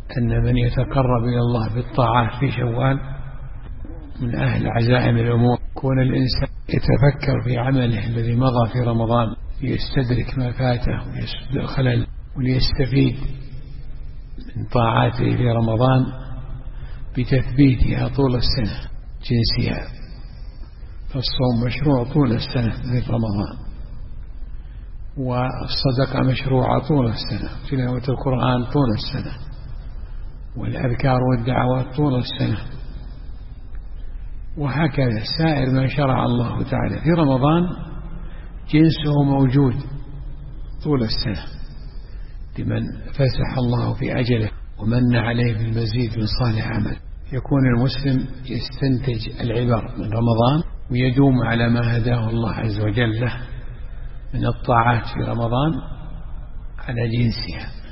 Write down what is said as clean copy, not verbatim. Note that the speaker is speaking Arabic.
أن من يتقرب إلى الله بالطاعات في شوال من أهل عزائم الأمور. كون الإنسان يتفكر في عمله الذي مضى في رمضان ليستدرك ما فاته ويسد الخلل وليستفيد من طاعاته في رمضان بتثبيتها طول السنة جنسها. فالصوم مشروع طول السنة في رمضان، والصدقة مشروعة طول السنة، تلاوة القرآن طول السنة، والأذكار والدعوات طول السنة، وهكذا سائر ما شرع الله تعالى في رمضان جنسه موجود طول السنة لمن فسح الله في أجله ومن عليه بالمزيد من صالح عمل. يكون المسلم يستنتج العبر من رمضان ويدوم على ما هداه الله عز وجل له من الطاعات في رمضان على جنسها.